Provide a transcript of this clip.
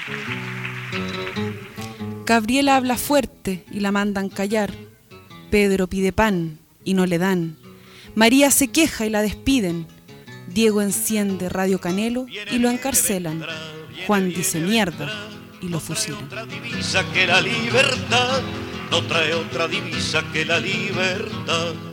Gabriela habla fuerte y la mandan callar. Pedro pide pan y no le dan. María se queja y la despiden. Diego enciende Radio Canelo y lo encarcelan. Juan dice mierda y lo fusilan. Otra divisa que la libertad, no trae otra divisa que la libertad.